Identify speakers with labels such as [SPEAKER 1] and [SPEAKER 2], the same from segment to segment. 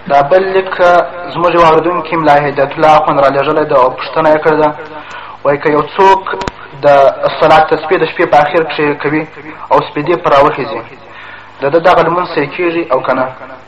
[SPEAKER 1] دا بل لیک زموږ یو اورېدونکي ملا هدایت الله اخوند را لېږلی ده او پوښتنه یې کړې ده، وایي که یو څوک د صلات تسبیح د شپې په اخر کښې کوي او سپېدې پر راوخېځي، د ده دغه لمونځ صحیح کېږي او که نه؟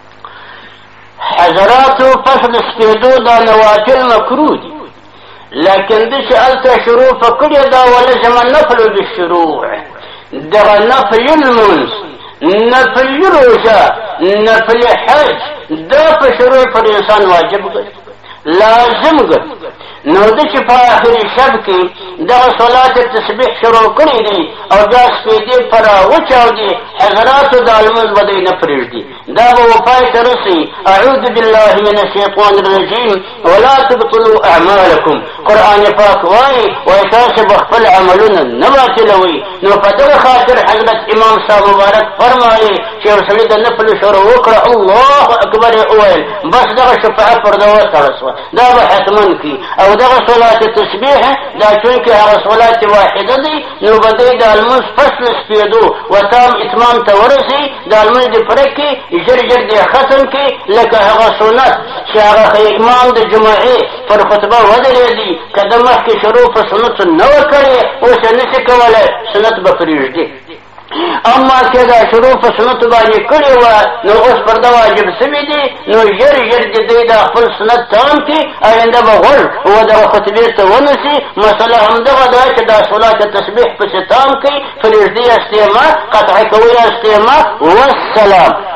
[SPEAKER 2] حضراتو پس د سپېدو دا نوافل مکروه دي، لکن ده چې هلته شروع په کړې ده ولزم النفل بالشروع، دغه نفل لمونځ، نفل روژه، نفل حج، دا په شروع پر انسان واجب ګرځي، لازم ګرځي. نو ده چې په آخري شب کې دغه صلات تسبیح شروع کړی دی او دا سپېدې پر راوچاودي، حضراتو دا لمونځ به دی نه پرېږدي، دا به وفای ته رسي. اعوذ بالله من الشیطان الرجیم ولا تبطلوا اعمالکم، قرآن پاک وایي تاسې به خپل عملونه نه باطلوئ. نو په دغه خاطر حضرت امام صاحب مبارک فرمایي چې یو سړي د نفل شروع وکړه، الله اکبر یې وویل، بس دغه شفاعه پر ده وتړه شوه، دا به حتمن کي. او دغه صلات تسبیح دا چونکې هغه صلات واحده دی، نو به دی د لمونځ پس له سپېدو و تام اتمام ته ورسي، دا لمونځ دې پوره کړي، ژر ژر دې ختم کړي، لکه هغه سنت چې هغه امام د جمعې پر خطبه ودرېدي، که د مخکې شروع په سنتو نه وه کړې، اوس یې نشي کولی، سنت به پرېږدي. اما چې دا شروع په سنتو باندې کړې وه، نو اوس پر ده واجب سوي دي، نو ژر ژر د دوی دا خپل سنت تام کړي، آینده به غوږ ودغه خطبې ته ونسي. مسله همدغه ده چې دا صلات تسبیح پسې تام کړي، پرېږدي استعمال، قطع کوي استعمال، والسلام.